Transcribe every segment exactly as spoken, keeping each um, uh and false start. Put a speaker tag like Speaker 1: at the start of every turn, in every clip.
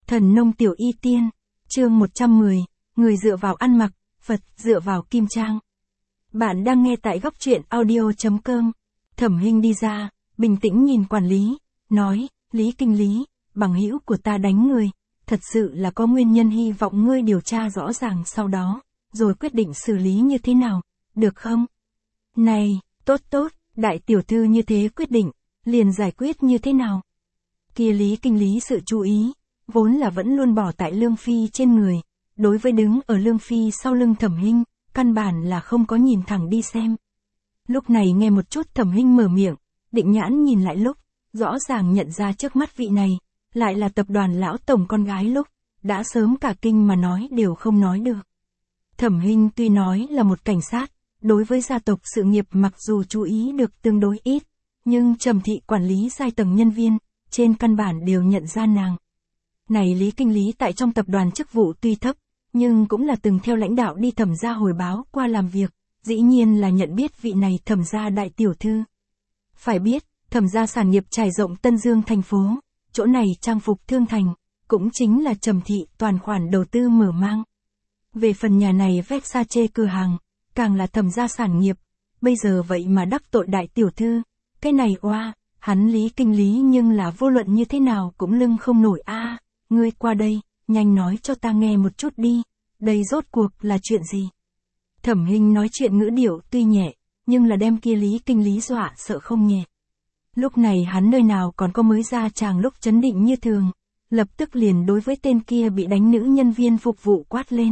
Speaker 1: Thần nông tiểu y tiên, chương một trăm mười, người dựa vào ăn mặc, Phật dựa vào kim trang. Bạn đang nghe tại góc truyện audio.com. Thẩm Hinh đi ra, bình tĩnh nhìn quản lý, nói, Lý Kinh Lý, bằng hữu của ta đánh người, thật sự là có nguyên nhân, hy vọng ngươi điều tra rõ ràng sau đó, rồi quyết định xử lý như thế nào, được không? Này, tốt tốt, đại tiểu thư như thế quyết định, liền giải quyết như thế nào? Kia Lý Kinh Lý sự chú ý, vốn là vẫn luôn bỏ tại Lương Phi trên người, đối với đứng ở Lương Phi sau lưng Thẩm Hinh, căn bản là không có nhìn thẳng đi xem. Lúc này nghe một chút Thẩm Hinh mở miệng, định nhãn nhìn lại lúc, rõ ràng nhận ra trước mắt vị này, lại là tập đoàn lão tổng con gái lúc, đã sớm cả kinh mà nói đều không nói được. Thẩm Hinh tuy nói là một cảnh sát, đối với gia tộc sự nghiệp mặc dù chú ý được tương đối ít, nhưng Trầm thị quản lý giai tầng nhân viên, trên căn bản đều nhận ra nàng. Này Lý Kinh Lý tại trong tập đoàn chức vụ tuy thấp, nhưng cũng là từng theo lãnh đạo đi Thẩm gia hồi báo qua làm việc, dĩ nhiên là nhận biết vị này Thẩm gia đại tiểu thư. Phải biết, Thẩm gia sản nghiệp trải rộng Tân Dương thành phố, chỗ này trang phục thương thành, cũng chính là Trầm thị toàn khoản đầu tư mở mang. Về phần nhà này Versace cửa hàng, càng là Thẩm gia sản nghiệp, bây giờ vậy mà đắc tội đại tiểu thư, cái này oa, hắn Lý Kinh Lý nhưng là vô luận như thế nào cũng lưng không nổi a. À, ngươi qua đây, nhanh nói cho ta nghe một chút đi, đây rốt cuộc là chuyện gì? Thẩm Hinh nói chuyện ngữ điệu tuy nhẹ, nhưng là đem kia Lý Kinh Lý dọa sợ không nhẹ. Lúc này hắn nơi nào còn có mới ra chàng lúc chấn định như thường, lập tức liền đối với tên kia bị đánh nữ nhân viên phục vụ quát lên.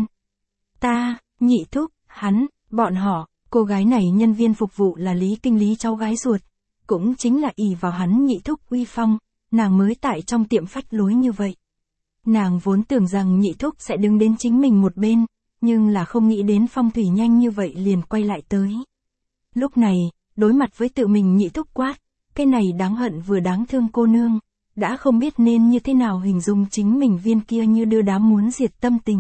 Speaker 1: Ta, nhị thúc, hắn, bọn họ, cô gái này nhân viên phục vụ là Lý Kinh Lý cháu gái ruột, cũng chính là ỷ vào hắn nhị thúc uy phong, nàng mới tại trong tiệm phách lối như vậy. Nàng vốn tưởng rằng nhị thúc sẽ đứng đến chính mình một bên, nhưng là không nghĩ đến phong thủy nhanh như vậy liền quay lại tới. Lúc này, đối mặt với tự mình nhị thúc quát, cái này đáng hận vừa đáng thương cô nương, đã không biết nên như thế nào hình dung chính mình viên kia như đưa đám muốn diệt tâm tình.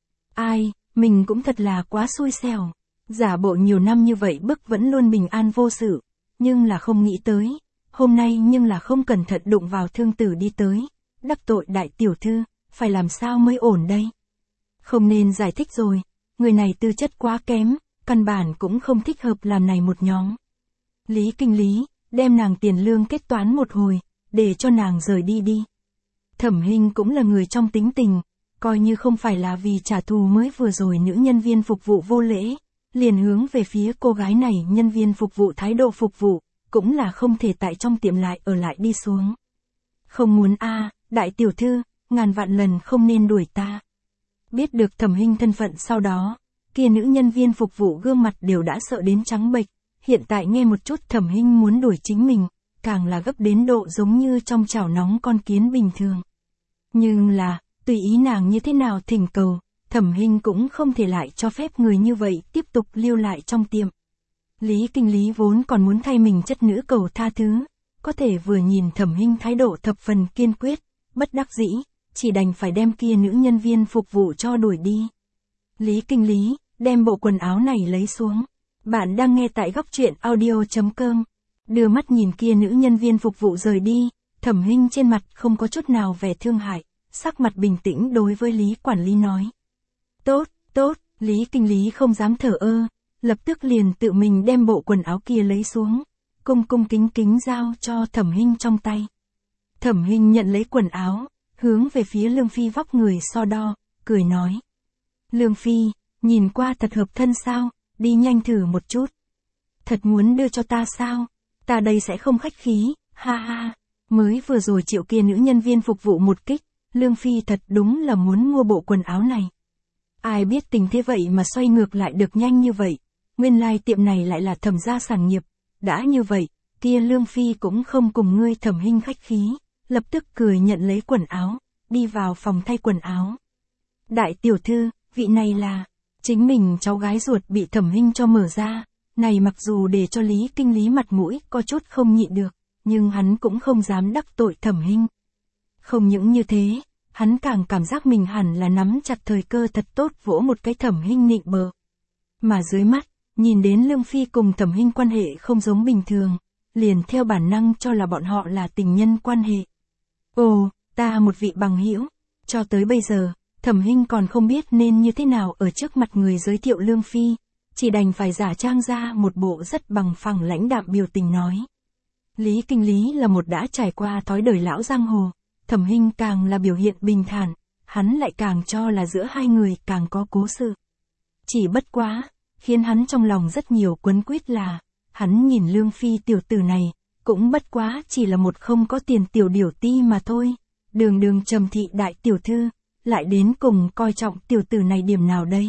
Speaker 1: Ai, mình cũng thật là quá xui xẻo, giả bộ nhiều năm như vậy bức vẫn luôn bình an vô sự, nhưng là không nghĩ tới, hôm nay nhưng là không cẩn thận đụng vào thương tử đi tới, đắc tội đại tiểu thư, phải làm sao mới ổn đây? Không nên giải thích rồi, người này tư chất quá kém, căn bản cũng không thích hợp làm này một nhóm. Lý Kinh Lý, đem nàng tiền lương kết toán một hồi, để cho nàng rời đi đi. Thẩm Hinh cũng là người trong tính tình, coi như không phải là vì trả thù mới vừa rồi nữ nhân viên phục vụ vô lễ, liền hướng về phía cô gái này nhân viên phục vụ thái độ phục vụ, cũng là không thể tại trong tiệm lại ở lại đi xuống. Không muốn a, à, đại tiểu thư, ngàn vạn lần không nên đuổi ta. Biết được Thẩm Hinh thân phận sau đó, kia nữ nhân viên phục vụ gương mặt đều đã sợ đến trắng bệch, hiện tại nghe một chút Thẩm Hinh muốn đuổi chính mình, càng là gấp đến độ giống như trong chảo nóng con kiến bình thường. Nhưng là, tùy ý nàng như thế nào thỉnh cầu, Thẩm Hinh cũng không thể lại cho phép người như vậy tiếp tục lưu lại trong tiệm. Lý Kinh Lý vốn còn muốn thay mình chất nữ cầu tha thứ, có thể vừa nhìn Thẩm Hinh thái độ thập phần kiên quyết, bất đắc dĩ, chỉ đành phải đem kia nữ nhân viên phục vụ cho đuổi đi. Lý Kinh Lý, đem bộ quần áo này lấy xuống. Bạn đang nghe tại góc truyện audio.com. Đưa mắt nhìn kia nữ nhân viên phục vụ rời đi, Thẩm Hinh trên mặt không có chút nào vẻ thương hại, sắc mặt bình tĩnh đối với Lý quản lý nói. Tốt, tốt, Lý Kinh Lý không dám thở ơ, lập tức liền tự mình đem bộ quần áo kia lấy xuống, cung cung kính kính giao cho Thẩm Hinh trong tay. Thẩm Hinh nhận lấy quần áo, hướng về phía Lương Phi vóc người so đo, cười nói. Lương Phi, nhìn qua thật hợp thân sao, đi nhanh thử một chút. Thật muốn đưa cho ta sao, ta đây sẽ không khách khí, ha ha, mới vừa rồi chịu kia nữ nhân viên phục vụ một kích, Lương Phi thật đúng là muốn mua bộ quần áo này. Ai biết tình thế vậy mà xoay ngược lại được nhanh như vậy, nguyên lai tiệm này lại là Thẩm gia sản nghiệp, đã như vậy, kia Lương Phi cũng không cùng ngươi Thẩm Hinh khách khí, lập tức cười nhận lấy quần áo, đi vào phòng thay quần áo. Đại tiểu thư, vị này là, chính mình cháu gái ruột bị Thẩm Hinh cho mở ra, này mặc dù để cho Lý Kinh Lý mặt mũi có chút không nhịn được, nhưng hắn cũng không dám đắc tội Thẩm Hinh. Không những như thế, hắn càng cảm giác mình hẳn là nắm chặt thời cơ thật tốt vỗ một cái Thẩm Hinh nịnh bợ. Mà dưới mắt, nhìn đến Lương Phi cùng Thẩm Hinh quan hệ không giống bình thường, liền theo bản năng cho là bọn họ là tình nhân quan hệ. Ồ, ta một vị bằng hữu, Cho tới bây giờ, Thẩm Hinh còn không biết nên như thế nào ở trước mặt người giới thiệu Lương Phi, chỉ đành phải giả trang ra một bộ rất bằng phẳng lãnh đạm biểu tình nói. Lý Kinh Lý là một đã trải qua thói đời lão giang hồ, Thẩm Hinh càng là biểu hiện bình thản, hắn lại càng cho là giữa hai người càng có cố sự. Chỉ bất quá, khiến hắn trong lòng rất nhiều quấn quýt là, hắn nhìn Lương Phi tiểu tử này, cũng bất quá chỉ là một không có tiền tiểu điểu ti mà thôi, đường đường trầm thị đại tiểu thư, lại đến cùng coi trọng tiểu tử này điểm nào đây?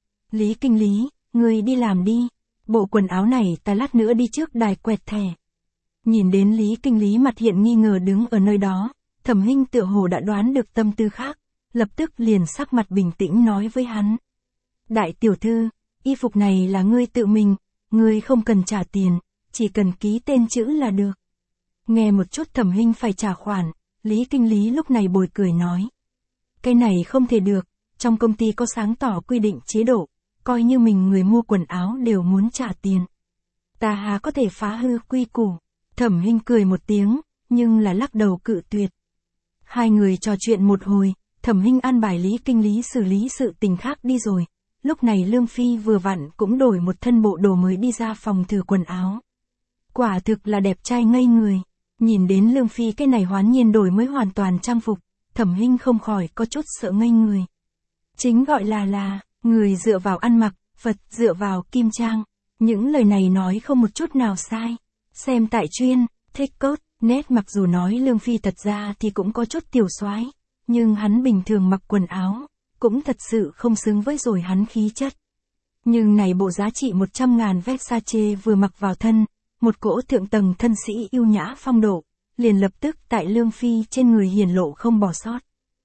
Speaker 1: Lý Kinh Lý, người đi làm đi, bộ quần áo này ta lát nữa đi trước đài quẹt thẻ. Nhìn đến Lý Kinh Lý mặt hiện nghi ngờ đứng ở nơi đó, Thẩm Hinh tựa hồ đã đoán được tâm tư khác, lập tức liền sắc mặt bình tĩnh nói với hắn. Đại tiểu thư, y phục này là ngươi tự mình, ngươi không cần trả tiền, chỉ cần ký tên chữ là được. Nghe một chút Thẩm Hinh phải trả khoản, Lý Kinh Lý lúc này bồi cười nói. Cái này không thể được, trong công ty có sáng tỏ quy định chế độ, coi như mình người mua quần áo đều muốn trả tiền. Ta hà có thể phá hư quy củ. Thẩm Hinh cười một tiếng, nhưng là lắc đầu cự tuyệt. Hai người trò chuyện một hồi, Thẩm Hinh an bài Lý Kinh Lý xử lý sự tình khác đi rồi. Lúc này Lương Phi vừa vặn cũng đổi một thân bộ đồ mới đi ra phòng thử quần áo. Quả thực là đẹp trai ngây người. Nhìn đến Lương Phi cái này hoán nhiên đổi mới hoàn toàn trang phục, Thẩm Hinh không khỏi có chút sợ ngây người. Chính gọi là là, người dựa vào ăn mặc, Phật dựa vào kim trang. Những lời này nói không một chút nào sai. Xem tại chuyên, thích cốt, nét mặc dù nói Lương Phi thật ra thì cũng có chút tiểu soái, nhưng hắn bình thường mặc quần áo, cũng thật sự không xứng với rồi hắn khí chất. Nhưng này bộ giá trị một trăm ngàn Versace vừa mặc vào thân, một cỗ thượng tầng thân sĩ yêu nhã phong độ, liền lập tức tại Lương Phi trên người hiển lộ không bỏ sót.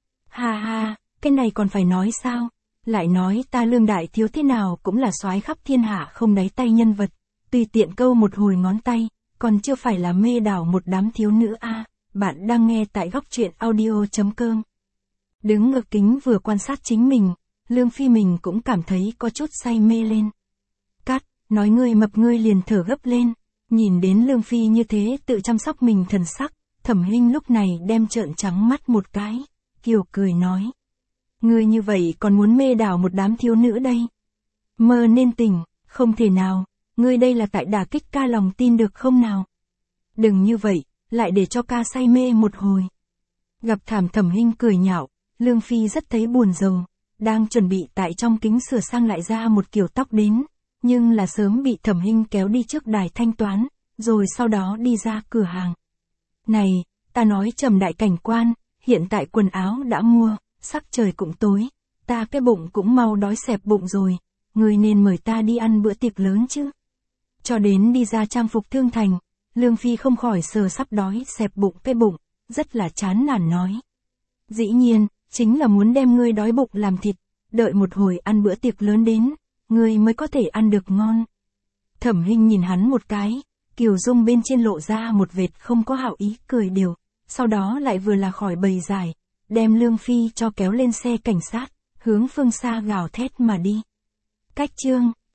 Speaker 1: Ha ha, cái này còn phải nói sao? Lại nói ta Lương đại thiếu thế nào cũng là soái khắp thiên hạ không đáy tay nhân vật, tùy tiện câu một hồi ngón tay, còn chưa phải là mê đảo một đám thiếu nữ a. À, bạn đang nghe tại góc truyện audio chấm com. Đứng ở kính vừa quan sát chính mình, Lương Phi mình cũng cảm thấy có chút say mê lên. Cắt, nói ngươi mập ngươi liền thở gấp lên, nhìn đến Lương Phi như thế tự chăm sóc mình thần sắc, Thẩm Hinh lúc này đem trợn trắng mắt một cái, kiều cười nói. Ngươi như vậy còn muốn mê đảo một đám thiếu nữ đây. Mơ nên tỉnh, không thể nào, ngươi đây là tại đả kích ca lòng tin được không nào? Đừng như vậy, lại để cho ca say mê một hồi. Gặp thảm Thẩm Hinh cười nhạo, Lương Phi rất thấy buồn rầu, đang chuẩn bị tại trong kính sửa sang lại ra một kiểu tóc đến, nhưng là sớm bị Thẩm Hinh kéo đi trước đài thanh toán, rồi sau đó đi ra cửa hàng. Này, ta nói Trầm đại cảnh quan, hiện tại quần áo đã mua, sắc trời cũng tối, ta cái bụng cũng mau đói xẹp bụng rồi, người nên mời ta đi ăn bữa tiệc lớn chứ. Cho đến đi ra trang phục thương thành, Lương Phi không khỏi sờ sắp đói xẹp bụng cái bụng, rất là chán nản nói. Dĩ nhiên, chính là muốn đem ngươi đói bụng làm thịt, đợi một hồi ăn bữa tiệc lớn đến, ngươi mới có thể ăn được ngon. Thẩm Hinh nhìn hắn một cái, kiều dung bên trên lộ ra một vệt không có hảo ý cười đều, sau đó lại vừa là khỏi bầy giải, đem Lương Phi cho kéo lên xe cảnh sát, hướng phương xa gào thét mà đi. Cách chương